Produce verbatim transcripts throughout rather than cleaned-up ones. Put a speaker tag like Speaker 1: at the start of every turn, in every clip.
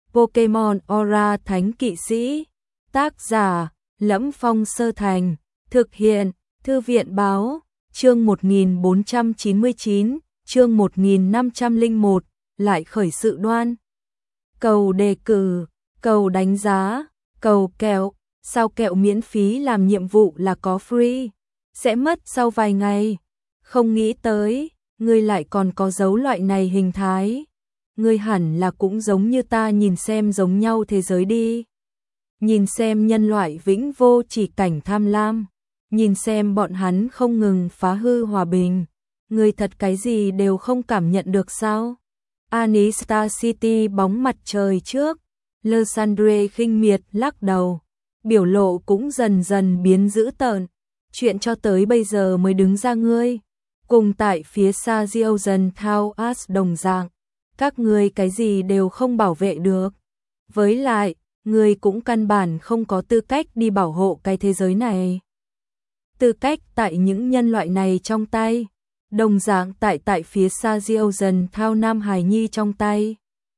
Speaker 1: Pokemon Aura Thánh Kỵ Sĩ. Tác giả: Lẫm Phong Sơ Thành. Thực hiện: Thư viện báo. Chương một nghìn bốn trăm chín mươi chín, chương một nghìn năm trăm lẻ một, lại khởi sự đoan. Cầu đề cử, cầu đánh giá, cầu kẹo, sao kẹo miễn phí làm nhiệm vụ là có free, sẽ mất sau vài ngày. Không nghĩ tới, ngươi lại còn có dấu loại này hình thái. Ngươi hẳn là cũng giống như ta, nhìn xem giống nhau thế giới đi. Nhìn xem nhân loại vĩnh vô chỉ cảnh tham lam. Nhìn xem bọn hắn không ngừng phá hư hòa bình. Ngươi thật cái gì đều không cảm nhận được sao? Anistar City bóng mặt trời trước. Lysandre khinh miệt lắc đầu. Biểu lộ cũng dần dần biến dữ tợn. Chuyện cho tới bây giờ mới đứng ra ngươi. Cùng tại phía xa Diozan Thao As đồng dạng. Các ngươi cái gì đều không bảo vệ được. Với lại, ngươi cũng căn bản không có tư cách đi bảo hộ cái thế giới này. Tư cách tại những nhân loại này trong tay. Đồng dạng tại tại phía xa Diozan Thao Nam Hải Nhi trong tay.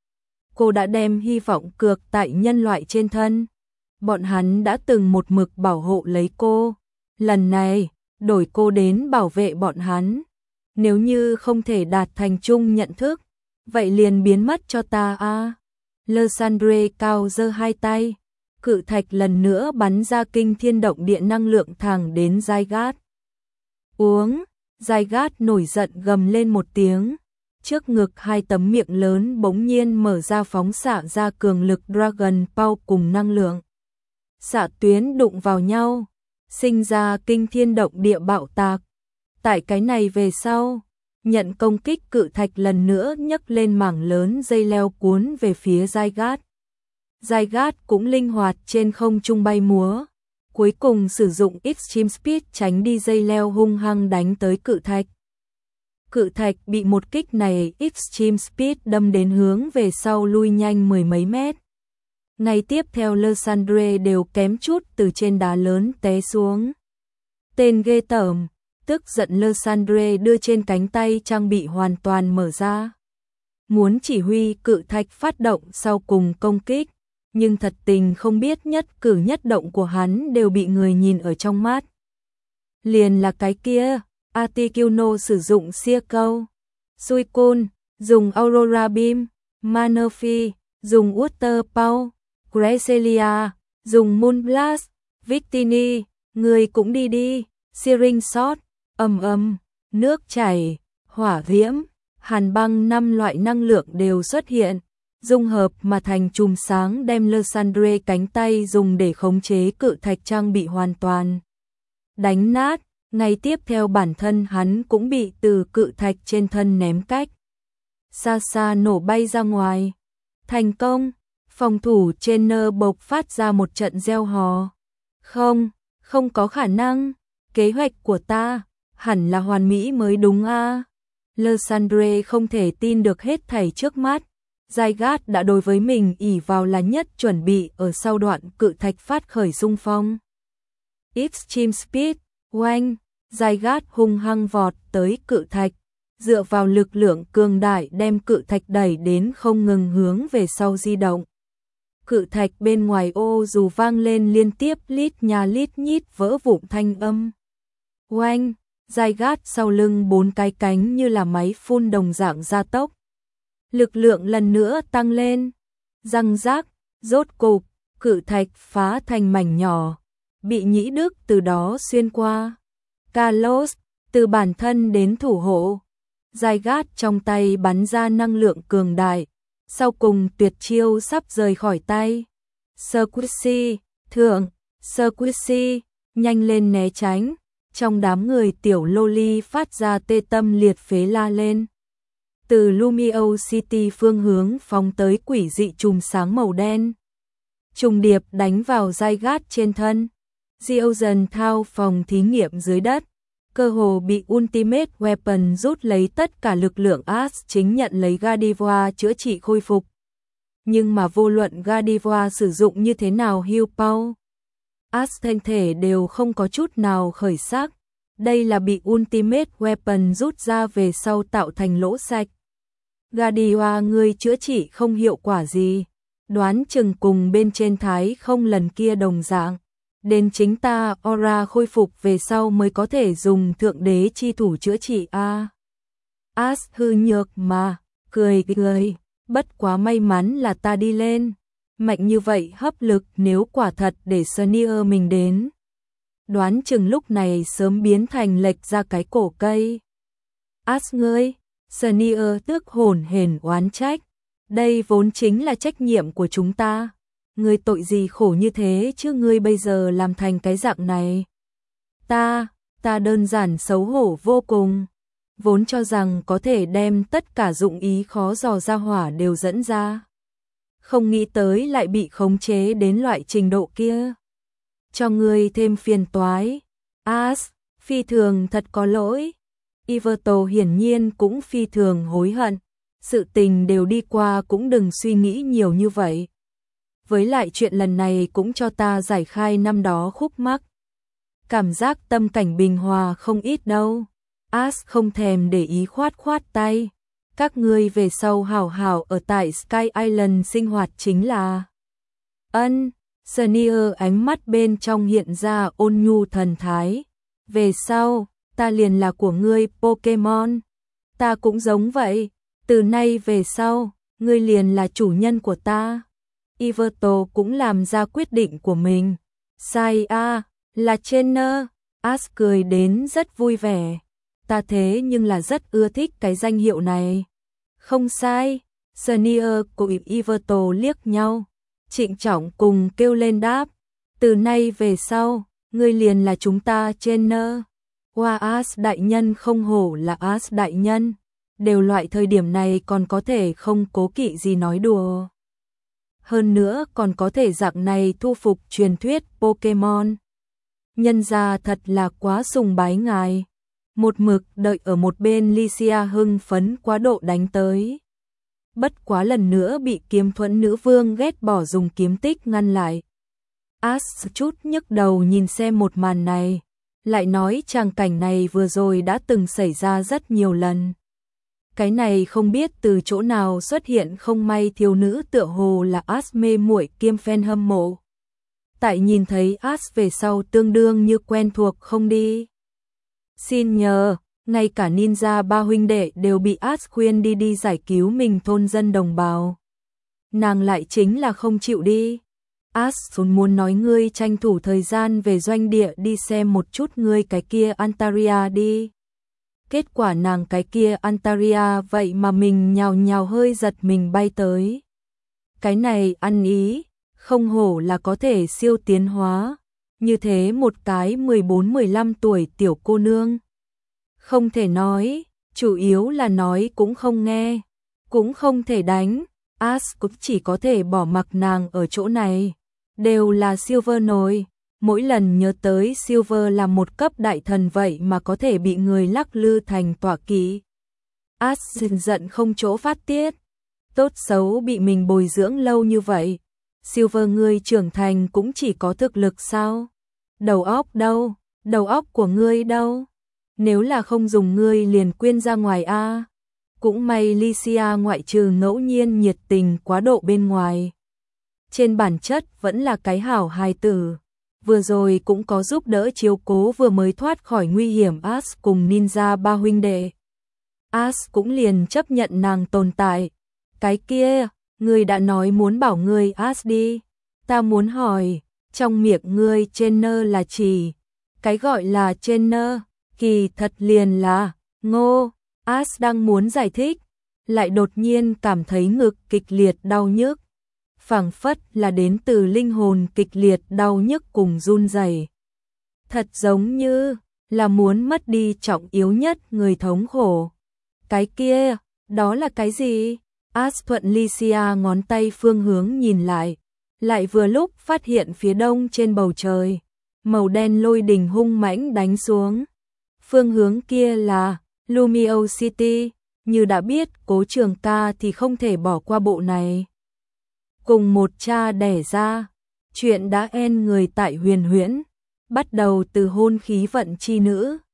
Speaker 1: Cô đã đem hy vọng cược tại nhân loại trên thân. Bọn hắn đã từng một mực bảo hộ lấy cô. Lần này, đổi cô đến bảo vệ bọn hắn. Nếu như không thể đạt thành chung nhận thức, vậy liền biến mất cho ta a. À. Lysandre cao giơ hai tay, cự thạch lần nữa bắn ra kinh thiên động địa năng lượng thẳng đến Zygarde. Uống, Zygarde nổi giận gầm lên một tiếng, trước ngực hai tấm miệng lớn bỗng nhiên mở ra phóng xạ ra cường lực Dragon Power cùng năng lượng. Xạ tuyến đụng vào nhau, sinh ra kinh thiên động địa bạo tạc. Tại cái này về sau, nhận công kích cự thạch lần nữa nhấc lên mảng lớn dây leo cuốn về phía Zygarde. Zygarde cũng linh hoạt trên không trung bay múa, cuối cùng sử dụng Extreme Speed tránh đi dây leo hung hăng đánh tới cự thạch. Cự thạch bị một kích này Extreme Speed đâm đến hướng về sau lui nhanh mười mấy mét. Ngay tiếp theo Lysandre đều kém chút từ trên đá lớn té xuống. Tên ghê tởm, tức giận Lysandre đưa trên cánh tay trang bị hoàn toàn mở ra. Muốn chỉ huy cự thạch phát động sau cùng công kích, nhưng thật tình không biết nhất cử nhất động của hắn đều bị người nhìn ở trong mắt. Liền là cái kia, Articuno sử sia Circle, Suicune dùng Aurora Beam, Manaphy dùng Water Power, Cresselia dùng Moonblast, Victini, người cũng đi đi, Searing Shot, ầm ầm, nước chảy, hỏa diễm, hàn băng, năm loại năng lượng đều xuất hiện, dung hợp mà thành chùm sáng đem Lysandre cánh tay dùng để khống chế cự thạch trang bị hoàn toàn đánh nát. Ngay tiếp theo bản thân hắn cũng bị từ cự thạch trên thân ném cách xa xa nổ bay ra ngoài. Thành công, phòng thủ trên nơ bộc phát ra một trận reo hò. Không, không có khả năng, kế hoạch của ta hẳn là hoàn mỹ mới đúng a. À. Lysandre không thể tin được hết thảy trước mắt. Zygarde đã đối với mình ỷ vào là nhất chuẩn bị ở sau đoạn cự thạch phát khởi xung phong. Extreme Speed, oanh, Zygarde hung hăng vọt tới cự thạch, dựa vào lực lượng cường đại đem cự thạch đẩy đến không ngừng hướng về sau di động. Cự thạch bên ngoài ô dù vang lên liên tiếp lít nhà lít nhít vỡ vụn thanh âm. Oanh, Zygarde sau lưng bốn cái cánh như là máy phun đồng dạng gia tốc. Lực lượng lần nữa tăng lên. Răng rác, rốt cục, cự thạch phá thành mảnh nhỏ, bị Nhĩ Đức từ đó xuyên qua. Carlos, từ bản thân đến thủ hộ. Zygarde trong tay bắn ra năng lượng cường đại, sau cùng tuyệt chiêu sắp rời khỏi tay. Squishy, thượng, Squishy, nhanh lên né tránh. Trong đám người tiểu loli phát ra tê tâm liệt phế la lên. Từ Lumio City phương hướng phóng tới quỷ dị chùm sáng màu đen. Trùng điệp đánh vào Zygarde trên thân. Diozan Thao phòng thí nghiệm dưới đất, cơ hồ bị Ultimate Weapon rút lấy tất cả lực lượng As chính nhận lấy Gardevoir chữa trị khôi phục. Nhưng mà vô luận Gardevoir sử dụng như thế nào heal power, As thân thể đều không có chút nào khởi sắc. Đây là bị Ultimate Weapon rút ra về sau tạo thành lỗ sạch. Gardevoir ngươi chữa trị không hiệu quả gì. đoán chừng cùng bên trên thái không lần kia đồng dạng. Đến chính ta aura khôi phục về sau mới có thể dùng thượng đế chi thủ chữa trị a. As hư nhược mà, cười cười, bất quá may mắn là ta đi lên. Mạnh như vậy hấp lực nếu quả thật để Senior mình đến. Đoán chừng lúc này sớm biến thành lệch ra cái cổ cây. As ngươi, Senior tức hồn hển oán trách. Đây vốn chính là trách nhiệm của chúng ta. Ngươi tội gì khổ như thế chứ ngươi bây giờ làm thành cái dạng này. Ta, ta đơn giản xấu hổ vô cùng. Vốn cho rằng có thể đem tất cả dụng ý khó dò ra hỏa đều dẫn ra. Không nghĩ tới lại bị khống chế đến loại trình độ kia. Cho ngươi thêm phiền toái. As, phi thường thật có lỗi. Iverto hiển nhiên cũng phi thường hối hận. Sự tình đều đi qua cũng đừng suy nghĩ nhiều như vậy. Với lại chuyện lần này cũng cho ta giải khai năm đó khúc mắc. Cảm giác tâm cảnh bình hòa không ít đâu. As không thèm để ý khoát khoát tay. Các ngươi về sau hảo hảo ở tại Sky Island sinh hoạt chính là. Ân, Senior ánh mắt bên trong hiện ra ôn nhu thần thái. Về sau, ta liền là của ngươi Pokemon. Ta cũng giống vậy. Từ nay về sau, ngươi liền là chủ nhân của ta. Iverto cũng làm ra quyết định của mình. Sai a, là trainer. As cười đến rất vui vẻ. Ta thế nhưng là rất ưa thích cái danh hiệu này. Không sai. Senior cùng Iverto liếc nhau. Trịnh trọng cùng kêu lên đáp. Từ nay về sau, ngươi liền là chúng ta trainer. Hoa As đại nhân không hổ là As đại nhân. Đều loại thời điểm này còn có thể không cố kỵ gì nói đùa. Hơn nữa còn có thể dạng này thu phục truyền thuyết Pokemon. Nhân gia thật là quá sùng bái ngài. Một mực đợi ở một bên Lycia hưng phấn quá độ đánh tới. Bất quá lần nữa bị kiếm thuẫn nữ vương ghét bỏ dùng kiếm tích ngăn lại. As chút nhức đầu nhìn xem một màn này. Lại nói tràng cảnh này vừa rồi đã từng xảy ra rất nhiều lần. Cái này không biết từ chỗ nào xuất hiện không may thiếu nữ tựa hồ là As mê muội kiêm fan hâm mộ. Tại nhìn thấy As về sau tương đương như quen thuộc không đi. Xin nhờ, ngay cả ninja ba huynh đệ đều bị As khuyên đi đi giải cứu mình thôn dân đồng bào. Nàng lại chính là không chịu đi. As vốn muốn nói ngươi tranh thủ thời gian về doanh địa đi xem một chút ngươi cái kia Antaria đi. Kết quả nàng cái kia Antaria vậy mà mình nhào nhào hơi giật mình bay tới. Cái này ăn ý, không hổ là có thể siêu tiến hóa. Như thế một cái mười bốn mười lăm tuổi tiểu cô nương. Không thể nói, chủ yếu là nói cũng không nghe, cũng không thể đánh. As cũng chỉ có thể bỏ mặc nàng ở chỗ này. Đều là Silver nồi. Mỗi lần nhớ tới Silver là một cấp đại thần vậy mà có thể bị người lắc lư thành tọa kỵ. As giận không chỗ phát tiết. Tốt xấu bị mình bồi dưỡng lâu như vậy. Silver ngươi trưởng thành cũng chỉ có thực lực sao? Đầu óc đâu? Đầu óc của ngươi đâu? Nếu là không dùng ngươi liền quyên ra ngoài a. Cũng may Lycia ngoại trừ ngẫu nhiên nhiệt tình quá độ bên ngoài. Trên bản chất vẫn là cái hảo hài tử. Vừa rồi cũng có giúp đỡ chiếu cố vừa mới thoát khỏi nguy hiểm As cùng ninja ba huynh đệ. As cũng liền chấp nhận nàng tồn tại. Cái kia, ngươi đã nói muốn bảo ngươi As đi. Ta muốn hỏi, trong miệng ngươi trainer là chỉ. Cái gọi là trainer, kỳ thật liền là, ngô. As đang muốn giải thích, lại đột nhiên cảm thấy ngực kịch liệt đau nhức. Phảng phất là đến từ linh hồn kịch liệt đau nhức cùng run rẩy. Thật giống như là muốn mất đi trọng yếu nhất người thống khổ. Cái kia, đó là cái gì? As thuận Lycia ngón tay phương hướng nhìn lại, lại vừa lúc phát hiện phía đông trên bầu trời, màu đen lôi đình hung mãnh đánh xuống. Phương hướng kia là Lumio City, như đã biết Cố Trường Ca thì không thể bỏ qua bộ này. Cùng một cha đẻ ra, chuyện đã en người tại huyền huyễn, bắt đầu từ hôn khí vận chi nữ.